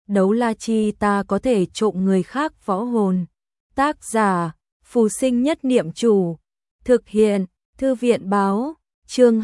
đấu la chi ta có thể trộm người khác võ hồn. Tác giả, Phù Sinh Nhất Niệm Chủ. Thực hiện, Thư viện Báo, chương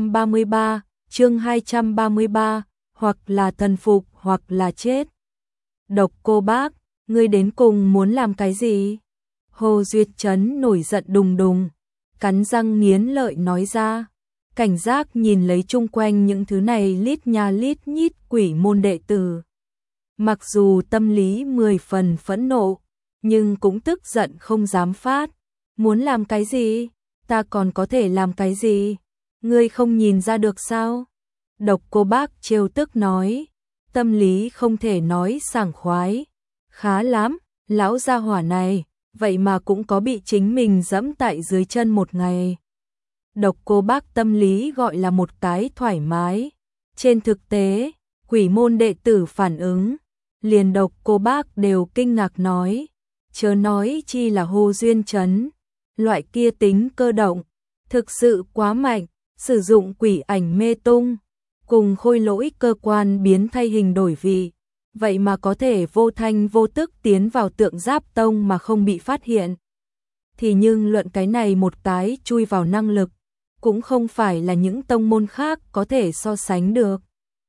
233, hoặc là thần phục hoặc là chết. Độc Cô Bác, ngươi đến cùng muốn làm cái gì? Hồ Duyệt Trấn nổi giận đùng đùng, cắn răng nghiến lợi nói ra. Cảnh giác nhìn lấy chung quanh những thứ này lít nha lít nhít quỷ môn đệ tử. Mặc dù tâm lý 10 phần phẫn nộ, nhưng cũng tức giận không dám phát. Muốn làm cái gì? Ta còn có thể làm cái gì? Ngươi không nhìn ra được sao? Độc Cô Bác trêu tức nói. Tâm lý không thể nói sảng khoái. Khá lắm, lão gia hỏa này, vậy mà cũng có bị chính mình dẫm tại dưới chân một ngày. Độc Cô Bác tâm lý gọi là một cái thoải mái. Trên thực tế, quỷ môn đệ tử phản ứng, liền Độc Cô Bác đều kinh ngạc nói. Chớ nói chi là Hồ Duyên Trấn, loại kia tính cơ động, thực sự quá mạnh, sử dụng quỷ ảnh mê tung, cùng khôi lỗi cơ quan biến thay hình đổi vị, vậy mà có thể vô thanh vô tức tiến vào Tượng Giáp Tông mà không bị phát hiện. Thì nhưng luận cái này một cái chui vào năng lực, cũng không phải là những tông môn khác có thể so sánh được.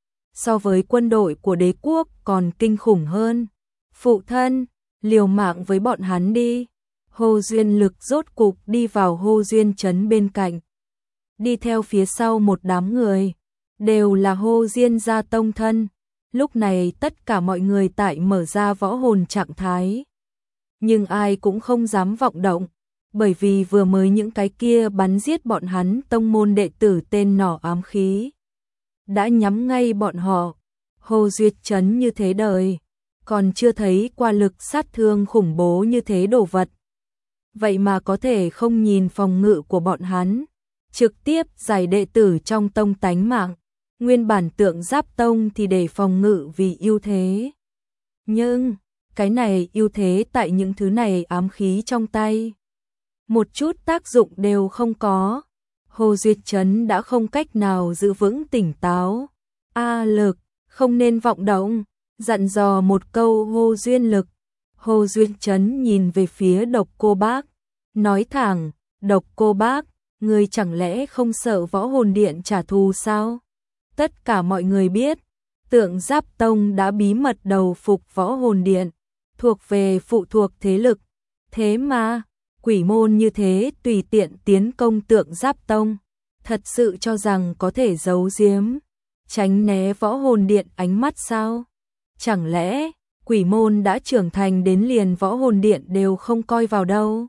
So với quân đội của đế quốc còn kinh khủng hơn. Phụ thân, liều mạng với bọn hắn đi. Hồ Duyên Lực rốt cục đi vào Hồ Duyên Trấn bên cạnh. Đi theo phía sau một đám người, đều là Hồ Diên gia tông thân. Lúc này tất cả mọi người tại mở ra võ hồn trạng thái. Nhưng ai cũng không dám vọng động, bởi vì vừa mới những cái kia bắn giết bọn hắn tông môn đệ tử tên nỏ ám khí. Đã nhắm ngay bọn họ. Hồ Duyệt Trấn như thế đời, còn chưa thấy qua lực sát thương khủng bố như thế đồ vật. Vậy mà có thể không nhìn phòng ngự của bọn hắn, trực tiếp giải đệ tử trong tông tánh mạng. Nguyên bản Tượng Giáp Tông thì để phòng ngự vì ưu thế. Nhưng, cái này ưu thế tại những thứ này ám khí trong tay. Một chút tác dụng đều không có. Hồ Duyệt Trấn đã không cách nào giữ vững tỉnh táo. Lực, không nên vọng động, dặn dò một câu Hồ Duyên Lực. Hồ Duyệt Trấn nhìn về phía Độc Cô Bác, nói thẳng, Độc Cô Bác, ngươi chẳng lẽ không sợ Võ Hồn Điện trả thù sao? Tất cả mọi người biết, Tượng Giáp Tông đã bí mật đầu phục Võ Hồn Điện, thuộc về phụ thuộc thế lực. Thế mà, quỷ môn như thế tùy tiện tiến công Tượng Giáp Tông, thật sự cho rằng có thể giấu giếm, tránh né Võ Hồn Điện ánh mắt sao? Chẳng lẽ quỷ môn đã trưởng thành đến liền Võ Hồn Điện đều không coi vào đâu?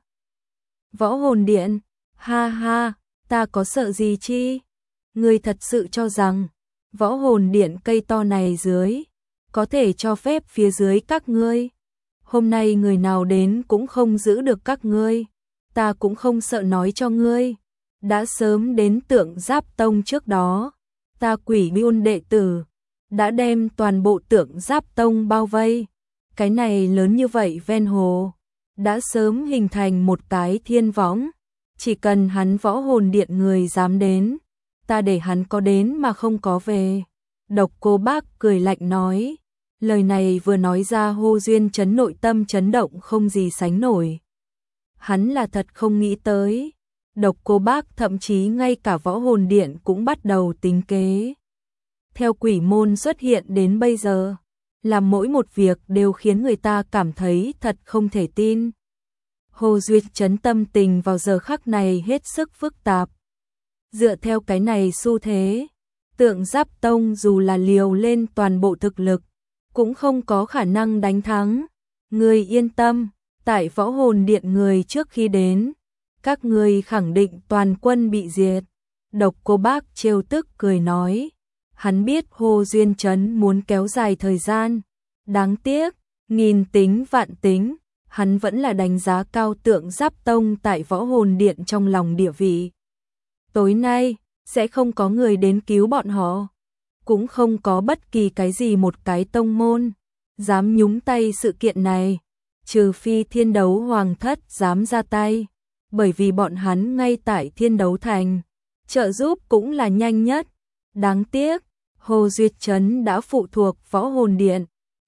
Võ Hồn Điện, ha ha, ta có sợ gì chi? Ngươi thật sự cho rằng Võ Hồn Điện cây to này dưới có thể cho phép phía dưới các ngươi? Hôm nay người nào đến cũng không giữ được các ngươi. Ta cũng không sợ nói cho ngươi, đã sớm đến Tượng Giáp Tông trước đó, ta quỷ môn đệ tử đã đem toàn bộ Tượng Giáp Tông bao vây. Cái này lớn như vậy ven hồ, đã sớm hình thành một cái thiên võng. Chỉ cần hắn Võ Hồn Điện người dám đến, ta để hắn có đến mà không có về. Độc Cô Bác cười lạnh nói. Lời này vừa nói ra Hồ Duyên Trấn nội tâm chấn động không gì sánh nổi. Hắn là thật không nghĩ tới. Độc Cô Bác thậm chí ngay cả Võ Hồn Điện cũng bắt đầu tính kế. Theo quỷ môn xuất hiện đến bây giờ, làm mỗi một việc đều khiến người ta cảm thấy thật không thể tin. Hồ Duyệt Trấn tâm tình vào giờ khắc này hết sức phức tạp. Dựa theo cái này xu thế, Tượng Giáp Tông dù là liều lên toàn bộ thực lực, cũng không có khả năng đánh thắng. Ngươi yên tâm, tại Võ Hồn Điện người trước khi đến, các ngươi khẳng định toàn quân bị diệt. Độc Cô Bác trêu tức cười nói. Hắn biết Hồ Duyên Trấn muốn kéo dài thời gian. Đáng tiếc, nghìn tính vạn tính, hắn vẫn là đánh giá cao Tượng Giáp Tông tại Võ Hồn Điện trong lòng địa vị. Tối nay, sẽ không có người đến cứu bọn họ. Cũng không có bất kỳ cái gì một cái tông môn dám nhúng tay sự kiện này, trừ phi Thiên Đấu Hoàng Thất dám ra tay, bởi vì bọn hắn ngay tại Thiên Đấu Thành, trợ giúp cũng là nhanh nhất. Đáng tiếc, Hồ Duyệt Trấn đã phụ thuộc Võ Hồn Điện,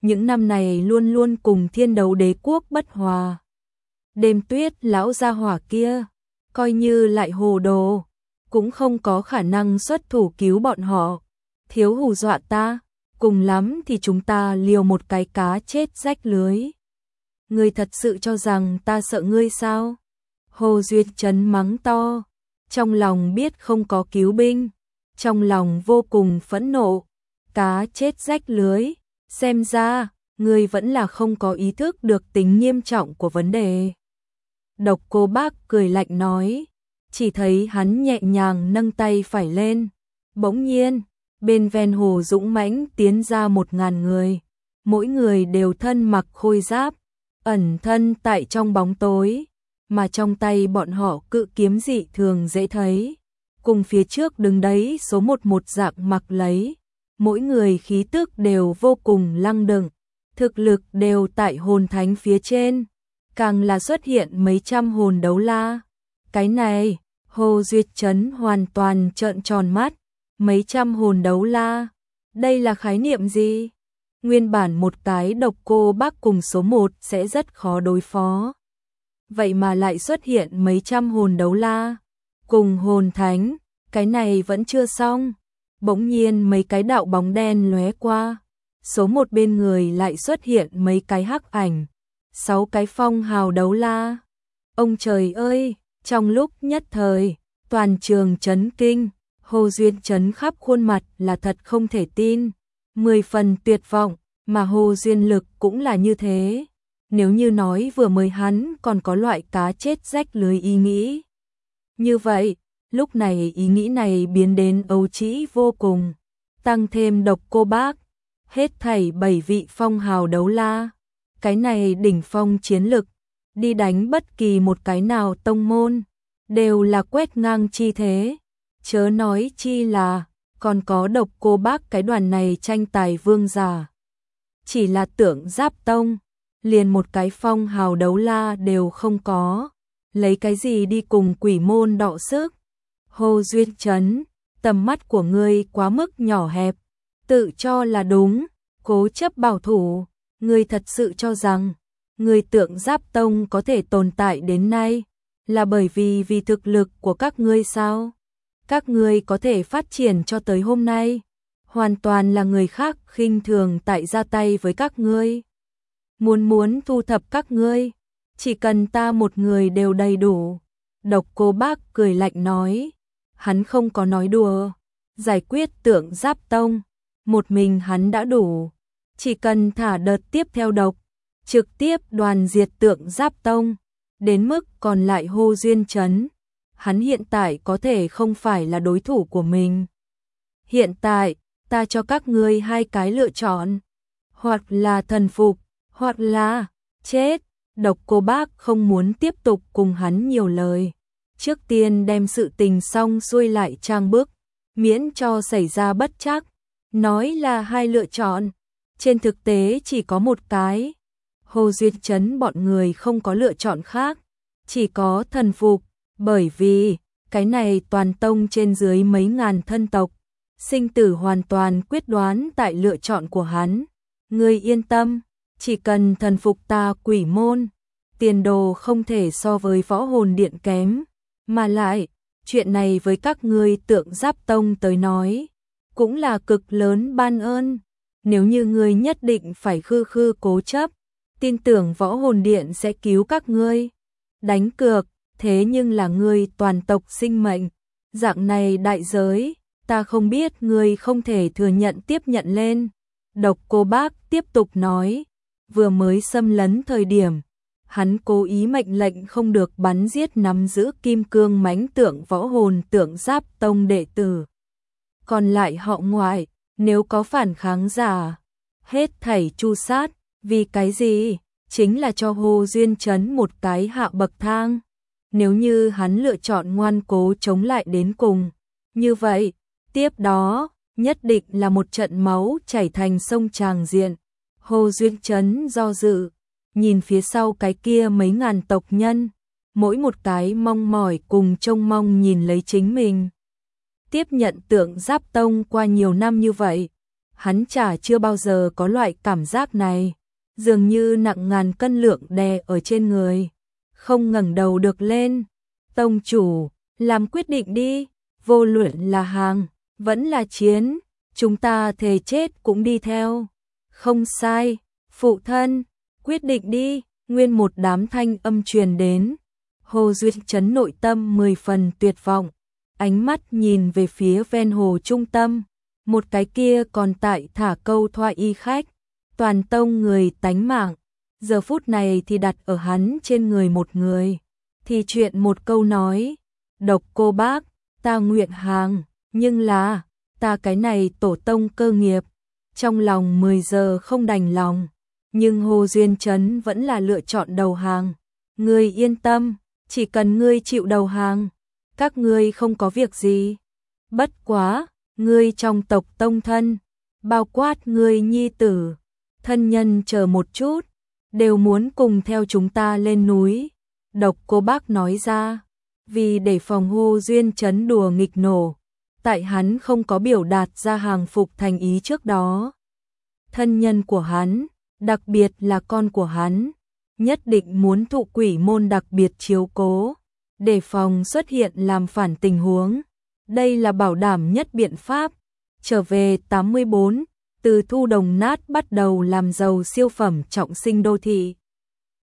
những năm này luôn luôn cùng Thiên Đấu Đế quốc bất hòa. Đêm Tuyết lão gia hỏa kia, coi như lại hồ đồ, cũng không có khả năng xuất thủ cứu bọn họ. Thiếu hù dọa ta, cùng lắm thì chúng ta liều một cái cá chết rách lưới. Ngươi thật sự cho rằng ta sợ ngươi sao? Hồ Duyệt Trấn mắng to, trong lòng biết không có cứu binh, trong lòng vô cùng phẫn nộ. Cá chết rách lưới, xem ra, ngươi vẫn là không có ý thức được tính nghiêm trọng của vấn đề. Độc Cô Bác cười lạnh nói, chỉ thấy hắn nhẹ nhàng nâng tay phải lên. Bỗng nhiên, bên ven hồ dũng mãnh tiến ra 1000 người, mỗi người đều thân mặc khôi giáp, ẩn thân tại trong bóng tối, mà trong tay bọn họ cự kiếm dị thường dễ thấy. Cùng phía trước đứng đấy số 11 dạng mặc lấy, mỗi người khí tức đều vô cùng lăng đừng, thực lực đều tại hồn thánh phía trên, càng là xuất hiện mấy trăm hồn đấu la. Cái này, Hồ Duyệt Trấn hoàn toàn trợn tròn mắt, mấy trăm hồn đấu la, đây là khái niệm gì? Nguyên bản một cái Độc Cô Bác cùng số 1 sẽ rất khó đối phó. Vậy mà lại xuất hiện mấy trăm hồn đấu la, cùng hồn thánh, cái này vẫn chưa xong. Bỗng nhiên mấy cái đạo bóng đen lóe qua, số 1 bên người lại xuất hiện mấy cái hắc ảnh, 6 cái phong hào đấu la. Ông trời ơi, trong lúc nhất thời, toàn trường chấn kinh, Hồ Duyệt Trấn khắp khuôn mặt là thật không thể tin, 10 phần tuyệt vọng, mà Hồ Duyên Lực cũng là như thế. Nếu như nói vừa mới hắn còn có loại cá chết rách lưới ý nghĩ. Như vậy, lúc này ý nghĩ này biến đến ấu trĩ vô cùng, tăng thêm Độc Cô Bác, hết thảy 7 vị phong hào đấu la. Cái này đỉnh phong chiến lực, đi đánh bất kỳ một cái nào tông môn, đều là quét ngang chi thế. Chớ nói chi là, còn có Độc Cô Bác cái đoàn này tranh tài vương giả. Chỉ là Tưởng Giáp Tông, liền một cái phong hào đấu la đều không có, lấy cái gì đi cùng quỷ môn đọ sức. Hồ Duyệt Trấn, tầm mắt của ngươi quá mức nhỏ hẹp, tự cho là đúng, cố chấp bảo thủ, ngươi thật sự cho rằng, ngươi Tưởng Giáp Tông có thể tồn tại đến nay, là bởi vì thực lực của các ngươi sao? Các ngươi có thể phát triển cho tới hôm nay, hoàn toàn là người khác khinh thường tại ra tay với các ngươi. Muốn thu thập các ngươi, chỉ cần ta một người đều đầy đủ. Độc Cô Bác cười lạnh nói, hắn không có nói đùa, giải quyết Tưởng Giáp Tông, một mình hắn đã đủ, chỉ cần thả đợt tiếp theo độc, trực tiếp đoàn diệt Tưởng Giáp Tông, đến mức còn lại Hồ Duyên Trấn, hắn hiện tại có thể không phải là đối thủ của mình. Hiện tại, ta cho các ngươi hai cái lựa chọn, hoặc là thần phục, hoặc là chết. Độc Cô Bác không muốn tiếp tục cùng hắn nhiều lời, trước tiên đem sự tình xong xuôi lại trang bức, miễn cho xảy ra bất trắc. Nói là hai lựa chọn, trên thực tế chỉ có một cái. Hồ Duyệt Trấn bọn người không có lựa chọn khác, chỉ có thần phục, bởi vì cái này toàn tông trên dưới mấy ngàn thân tộc, sinh tử hoàn toàn quyết đoán tại lựa chọn của hắn. Ngươi yên tâm, chỉ cần thần phục ta quỷ môn, tiền đồ không thể so với Võ Hồn Điện kém, mà lại, chuyện này với các ngươi Tưởng Giáp Tông tới nói, cũng là cực lớn ban ơn. Nếu như ngươi nhất định phải khư cố chấp, tin tưởng Võ Hồn Điện sẽ cứu các ngươi. Đánh cược, thế nhưng là ngươi toàn tộc sinh mệnh, dạng này đại giới, ta không biết ngươi không thể thừa nhận tiếp nhận lên. Độc Cô Bác tiếp tục nói, vừa mới xâm lấn thời điểm, hắn cố ý mệnh lệnh không được bắn giết nắm giữ kim cương mãnh tượng Võ Hồn Tưởng Giáp Tông đệ tử. Còn lại họ ngoại, nếu có phản kháng giả, hết thảy tru sát, vì cái gì? Chính là cho Hồ Duyên Trấn một cái hạ bậc thang. Nếu như hắn lựa chọn ngoan cố chống lại đến cùng, như vậy, tiếp đó, nhất định là một trận máu chảy thành sông tràng diện. Hồ Duyên Trấn do dự, nhìn phía sau cái kia mấy ngàn tộc nhân, mỗi một cái mong mỏi cùng trông mong nhìn lấy chính mình. Tiếp nhận Tưởng Giáp Tông qua nhiều năm như vậy, hắn chả chưa bao giờ có loại cảm giác này, dường như nặng ngàn cân lượng đè ở trên người, không ngẩng đầu được lên. Tông chủ, làm quyết định đi, vô luận là hàng, vẫn là chiến, chúng ta thề chết cũng đi theo. Không sai, phụ thân, quyết định đi, nguyên một đám thanh âm truyền đến. Hồ Duyệt Trấn nội tâm 10 phần tuyệt vọng, ánh mắt nhìn về phía ven hồ trung tâm, một cái kia còn tại thả câu thoại y khách, toàn tông người tánh mạng, giờ phút này thì đặt ở hắn trên người một người, thì chuyện một câu nói, Độc Cô Bác, ta nguyện hàng, nhưng là, ta cái này tổ tông cơ nghiệp, trong lòng 10 giờ không đành lòng, nhưng Hồ Duyên Trấn vẫn là lựa chọn đầu hàng. Ngươi yên tâm, chỉ cần ngươi chịu đầu hàng, các ngươi không có việc gì. Bất quá, ngươi trong tộc tông thân, bao quát ngươi nhi tử, thân nhân chờ một chút, đều muốn cùng theo chúng ta lên núi. Độc Cô Bác nói ra, vì để phòng Hồ Duyên Trấn đùa nghịch nổ, tại hắn không có biểu đạt ra hàng phục thành ý trước đó. Thân nhân của hắn, đặc biệt là con của hắn, nhất định muốn thụ quỷ môn đặc biệt chiếu cố, để phòng xuất hiện làm phản tình huống. Đây là bảo đảm nhất biện pháp. Trở về 84, từ thu đồng nát bắt đầu làm giàu siêu phẩm trọng sinh đô thị.